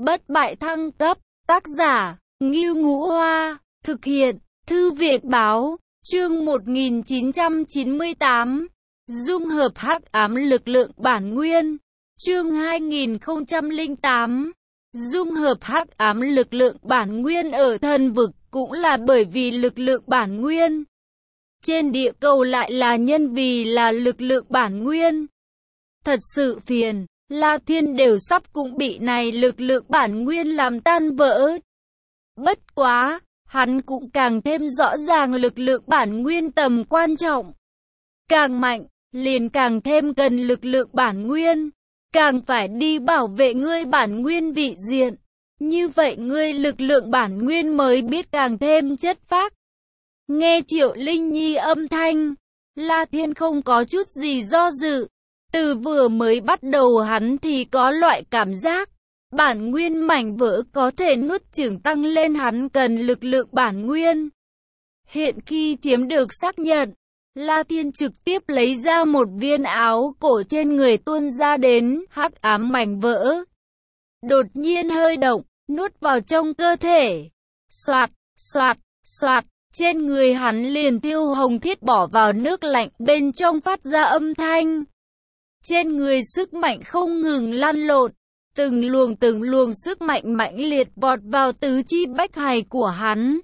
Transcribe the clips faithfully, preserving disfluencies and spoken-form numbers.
Bất bại thăng cấp, tác giả, Ngưu Ngũ Hoa, thực hiện, Thư viện Báo, chương một nghìn chín trăm chín mươi tám, dung hợp hắc ám lực lượng bản nguyên, chương hai nghìn không trăm lẻ tám, dung hợp hắc ám lực lượng bản nguyên ở thần vực cũng là bởi vì lực lượng bản nguyên. Trên địa cầu lại là nhân vì là lực lượng bản nguyên. Thật sự phiền, La Thiên đều sắp cũng bị này lực lượng bản nguyên làm tan vỡ. Bất quá, hắn cũng càng thêm rõ ràng lực lượng bản nguyên tầm quan trọng. Càng mạnh, liền càng thêm cần lực lượng bản nguyên, càng phải đi bảo vệ ngươi bản nguyên vị diện. Như vậy ngươi lực lượng bản nguyên mới biết càng thêm chất phác. Nghe Triệu Linh Nhi âm thanh, La Thiên không có chút gì do dự. Từ vừa mới bắt đầu hắn thì có loại cảm giác, bản nguyên mảnh vỡ có thể nuốt chửng tăng lên hắn cần lực lượng bản nguyên. Hiện khi chiếm được xác nhận, La Thiên trực tiếp lấy ra một viên áo cổ trên người tuôn ra đến hắc ám mảnh vỡ. Đột nhiên hơi động, nuốt vào trong cơ thể. Soạt, soạt, soạt, trên người hắn liền thiêu hồng thiết bỏ vào nước lạnh bên trong phát ra âm thanh. Trên người sức mạnh không ngừng lan lộn, từng luồng từng luồng sức mạnh mãnh liệt vọt vào tứ chi bách hài của hắn.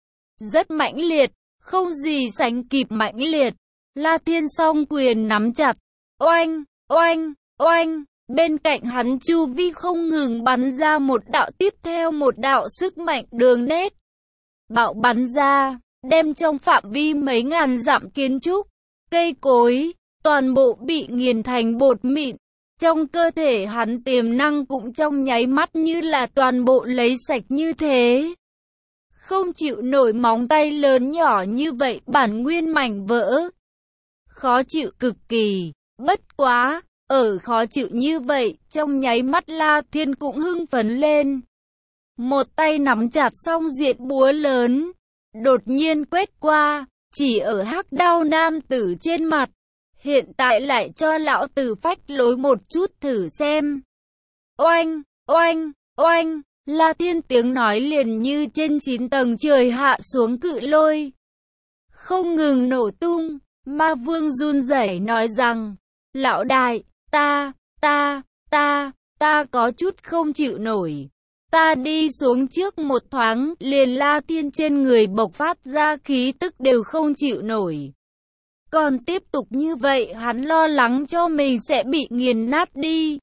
Rất mãnh liệt, không gì sánh kịp mãnh liệt. La Thiên song quyền nắm chặt, oanh, oanh, oanh, bên cạnh hắn chu vi không ngừng bắn ra một đạo tiếp theo một đạo sức mạnh đường nét. Bạo bắn ra, đem trong phạm vi mấy ngàn dặm kiến trúc, cây cối, toàn bộ bị nghiền thành bột mịn. Trong cơ thể hắn tiềm năng cũng trong nháy mắt như là toàn bộ lấy sạch như thế. Không chịu nổi móng tay lớn nhỏ như vậy bản nguyên mảnh vỡ. Khó chịu cực kỳ, bất quá, ở khó chịu như vậy, trong nháy mắt La Thiên cũng hưng phấn lên. Một tay nắm chặt song diệt búa lớn, đột nhiên quét qua, chỉ ở hắc đao nam tử trên mặt. Hiện tại lại cho lão tử phách lối một chút thử xem. Oanh, oanh, oanh, La Thiên tiếng nói liền như trên chín tầng trời hạ xuống cự lôi. Không ngừng nổ tung, Ma Vương run rẩy nói rằng, lão đại, ta, ta, ta, ta có chút không chịu nổi. Ta đi xuống trước một thoáng, liền La Thiên trên người bộc phát ra khí tức đều không chịu nổi. Còn tiếp tục như vậy hắn lo lắng cho mình sẽ bị nghiền nát đi.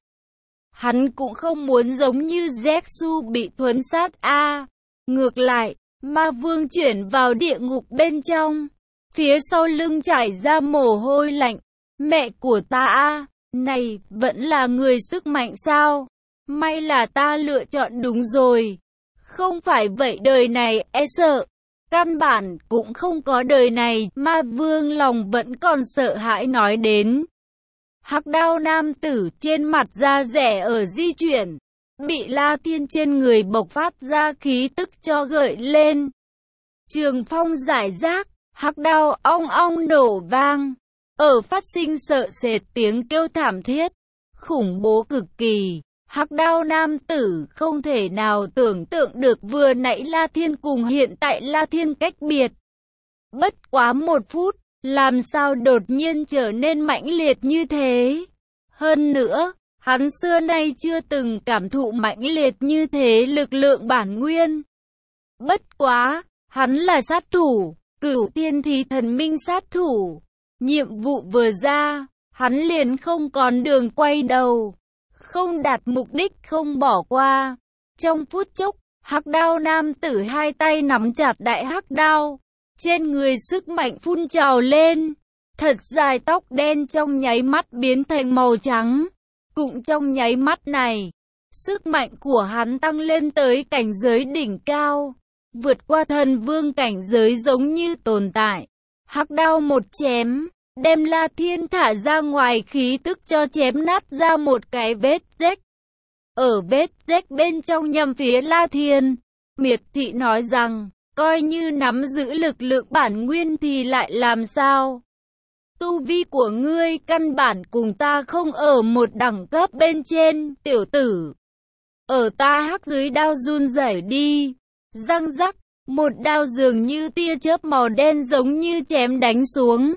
Hắn cũng không muốn giống như Zetsu bị thuấn sát a. À, ngược lại, Ma Vương chuyển vào địa ngục bên trong. Phía sau lưng chảy ra mồ hôi lạnh. Mẹ của ta a, à, này vẫn là người sức mạnh sao? May là ta lựa chọn đúng rồi. Không phải vậy đời này e sợ. Căn bản cũng không có đời này, Ma Vương lòng vẫn còn sợ hãi nói đến. Hắc đao nam tử trên mặt da rẻ ở di chuyển, bị La Thiên trên người bộc phát ra khí tức cho gợi lên. Trường phong giải rác, hắc đao ong ong nổ vang, ở phát sinh sợ sệt tiếng kêu thảm thiết, khủng bố cực kỳ. Hắc đao nam tử không thể nào tưởng tượng được vừa nãy La Thiên cùng hiện tại La Thiên cách biệt. Bất quá một phút, làm sao đột nhiên trở nên mãnh liệt như thế. Hơn nữa, hắn xưa nay chưa từng cảm thụ mãnh liệt như thế lực lượng bản nguyên. Bất quá, hắn là sát thủ, cửu tiên thì thần minh sát thủ. Nhiệm vụ vừa ra, hắn liền không còn đường quay đầu. Không đạt mục đích không bỏ qua. Trong phút chốc, hắc đao nam tử hai tay nắm chặt đại hắc đao. Trên người sức mạnh phun trào lên. Thật dài tóc đen trong nháy mắt biến thành màu trắng. Cũng trong nháy mắt này, sức mạnh của hắn tăng lên tới cảnh giới đỉnh cao. Vượt qua thần vương cảnh giới giống như tồn tại. Hắc đao một chém, đem La Thiên thả ra ngoài khí tức cho chém nát ra một cái vết rách. Ở vết rách bên trong nhằm phía La Thiên, Miệt Thị nói rằng, coi như nắm giữ lực lượng bản nguyên thì lại làm sao? Tu vi của ngươi căn bản cùng ta không ở một đẳng cấp bên trên, tiểu tử. ở ta hắc dưới đao run rẩy đi. Răng rắc, một đao dường như tia chớp màu đen giống như chém đánh xuống.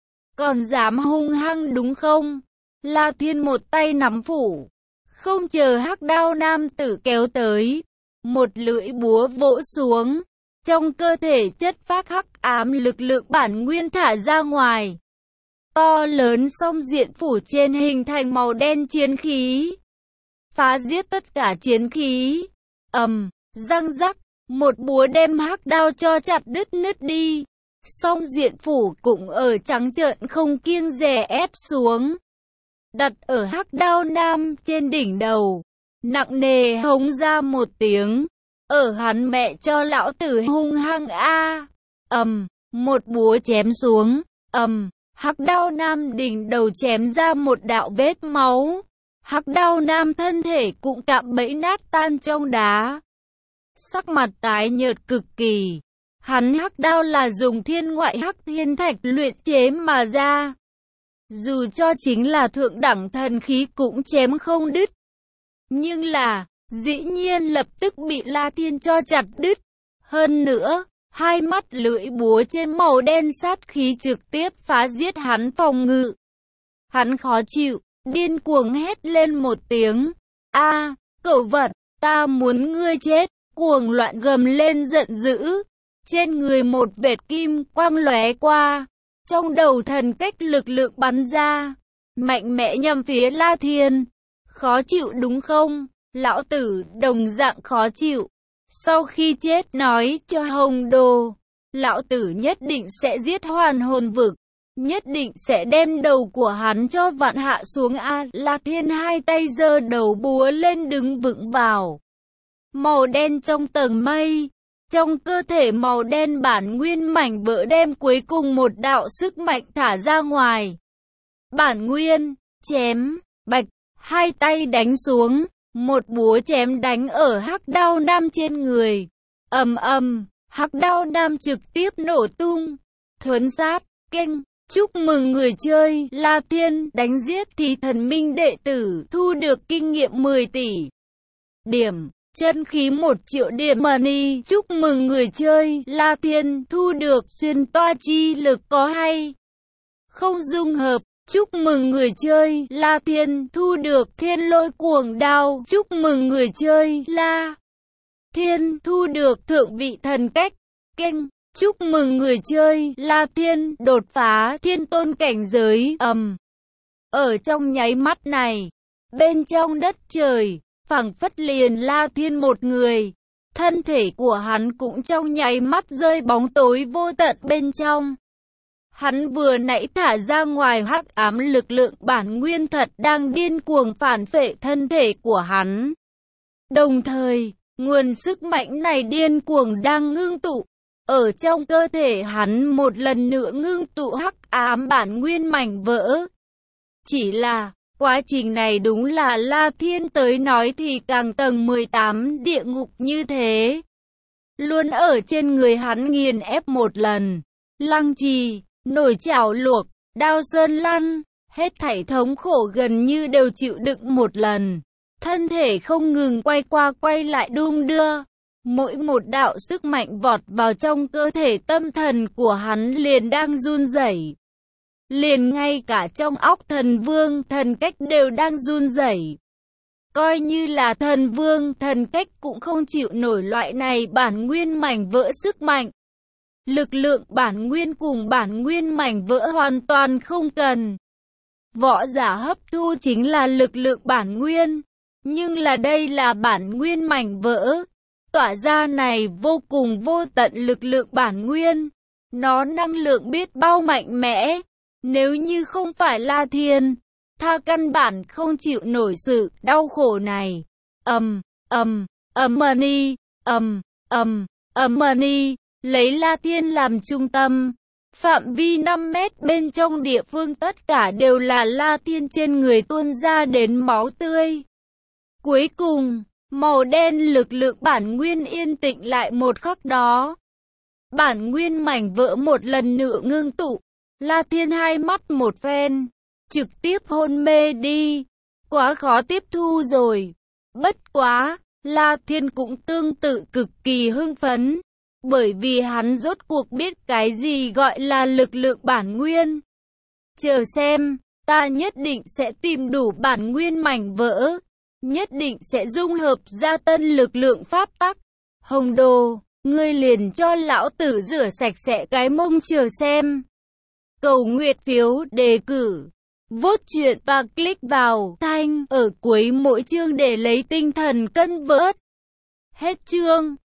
Còn dám hung hăng đúng không? La Thiên một tay nắm phủ, không chờ hắc đao nam tử kéo tới, một lưỡi búa vỗ xuống, trong cơ thể chất phác hắc ám lực lượng bản nguyên thả ra ngoài. To lớn song diện phủ trên hình thành màu đen chiến khí, phá giết tất cả chiến khí. Ầm, răng rắc, một búa đem hắc đao cho chặt đứt nứt đi. Song diện phủ cũng ở trắng trợn không kiêng dè ép xuống, đặt ở hắc đao nam trên đỉnh đầu, nặng nề hống ra một tiếng. Ở hắn mẹ cho lão tử hung hăng a. Ầm, một búa chém xuống. Ầm, hắc đao nam đỉnh đầu chém ra một đạo vết máu. Hắc đao nam thân thể cũng cạm bẫy nát tan trong đá, sắc mặt tái nhợt cực kỳ. Hắn hắc đao là dùng thiên ngoại hắc thiên thạch luyện chế mà ra, dù cho chính là thượng đẳng thần khí cũng chém không đứt. Nhưng là, dĩ nhiên lập tức bị La Thiên cho chặt đứt. Hơn nữa, hai mắt lưỡi búa trên màu đen sát khí trực tiếp phá giết hắn phòng ngự. Hắn khó chịu, điên cuồng hét lên một tiếng. A, cẩu vật, ta muốn ngươi chết, cuồng loạn gầm lên giận dữ. Trên người một vệt kim quang lóe qua, trong đầu thần cách lực lượng bắn ra, mạnh mẽ nhằm phía La Thiên. Khó chịu đúng không? Lão tử đồng dạng khó chịu. Sau khi chết nói cho Hồng Đồ, lão tử nhất định sẽ giết hoàn hồn vực, nhất định sẽ đem đầu của hắn cho vạn hạ xuống a. La Thiên hai tay giơ đầu búa lên đứng vững vào. Màu đen trong tầng mây, trong cơ thể màu đen bản nguyên mảnh vỡ đem cuối cùng một đạo sức mạnh thả ra ngoài. Bản nguyên, chém, bạch, hai tay đánh xuống, một búa chém đánh ở hắc đao nam trên người. Ầm ầm, hắc đao nam trực tiếp nổ tung. Thuấn sát, keng, chúc mừng người chơi La Thiên đánh giết thì thần minh đệ tử thu được kinh nghiệm mười tỷ điểm. Chân khí một triệu điểm money. Chúc mừng người chơi La Thiên thu được xuyên toa chi lực có hay không dung hợp. Chúc mừng người chơi La Thiên thu được thiên lôi cuồng đao. Chúc mừng người chơi La Thiên thu được thượng vị thần cách. Keng. Chúc mừng người chơi La Thiên đột phá thiên tôn cảnh giới. Ầm. Ở trong nháy mắt này, bên trong đất trời, phảng phất liền La Thiên một người, thân thể của hắn cũng trong nháy mắt rơi bóng tối vô tận bên trong. Hắn vừa nãy thả ra ngoài hắc ám lực lượng bản nguyên thật đang điên cuồng phản phệ thân thể của hắn. Đồng thời, nguồn sức mạnh này điên cuồng đang ngưng tụ ở trong cơ thể hắn, một lần nữa ngưng tụ hắc ám bản nguyên mảnh vỡ. Chỉ là quá trình này đúng là La Thiên tới nói thì càng tầng mười tám địa ngục như thế, luôn ở trên người hắn nghiền ép một lần. Lăng trì, nồi chảo luộc, đao sơn lăn, hết thảy thống khổ gần như đều chịu đựng một lần. Thân thể không ngừng quay qua quay lại đung đưa, mỗi một đạo sức mạnh vọt vào trong cơ thể, tâm thần của hắn liền đang run rẩy. Liền ngay cả trong óc thần vương thần cách đều đang run rẩy. Coi như là thần vương thần cách cũng không chịu nổi loại này bản nguyên mảnh vỡ sức mạnh. Lực lượng bản nguyên cùng bản nguyên mảnh vỡ hoàn toàn không cần. Võ giả hấp thu chính là lực lượng bản nguyên, nhưng là đây là bản nguyên mảnh vỡ, tỏa ra này vô cùng vô tận lực lượng bản nguyên. Nó năng lượng biết bao mạnh mẽ. Nếu như không phải La Thiên, tha căn bản không chịu nổi sự đau khổ này. Ầm, ầm, ầm money, ầm, ầm, ầm money, lấy La Thiên làm trung tâm, phạm vi năm mét bên trong địa phương tất cả đều là La Thiên, trên người tuôn ra đến máu tươi. Cuối cùng, màu đen lực lượng bản nguyên yên tĩnh lại một khắc đó. Bản nguyên mảnh vỡ một lần nữa ngưng tụ. La Thiên hai mắt một phen, trực tiếp hôn mê đi. Quá khó tiếp thu rồi. Bất quá, La Thiên cũng tương tự cực kỳ hưng phấn, bởi vì hắn rốt cuộc biết cái gì gọi là lực lượng bản nguyên. Chờ xem, ta nhất định sẽ tìm đủ bản nguyên mảnh vỡ, nhất định sẽ dung hợp ra tân lực lượng pháp tắc. Hồng Đồ, ngươi liền cho lão tử rửa sạch sẽ cái mông chờ xem. Cầu nguyện phiếu đề cử, vote chuyện và click vào thanh ở cuối mỗi chương để lấy tinh thần cân vớt. Hết chương.